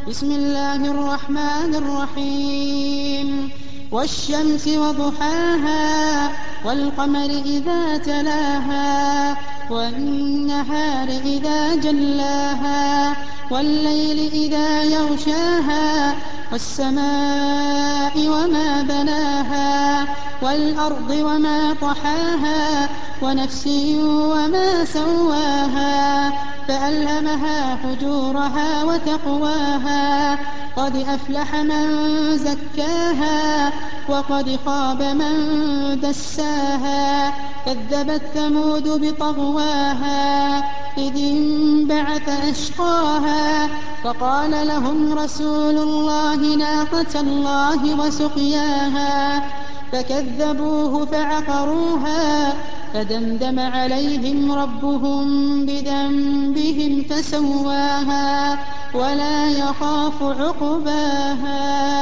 بسم الله الرحمن الرحيم والشمس وضحاها والقمر إذا تلاها والنهار إذا جلاها والليل إذا يغشاها والسماء وما بناها والأرض وما طحاها ونفس وما سواها فألهمها فجورها وتقواها قد أفلح من زكاها وقد خاب من دساها كذبت ثمود بطغواها إذ انبعث أشقاها فقال لهم رسول الله ناقة الله وسقياها فكذبوه فعقروها فدمدم عليهم ربهم بذنبهم فسواها ولا يخاف عقباها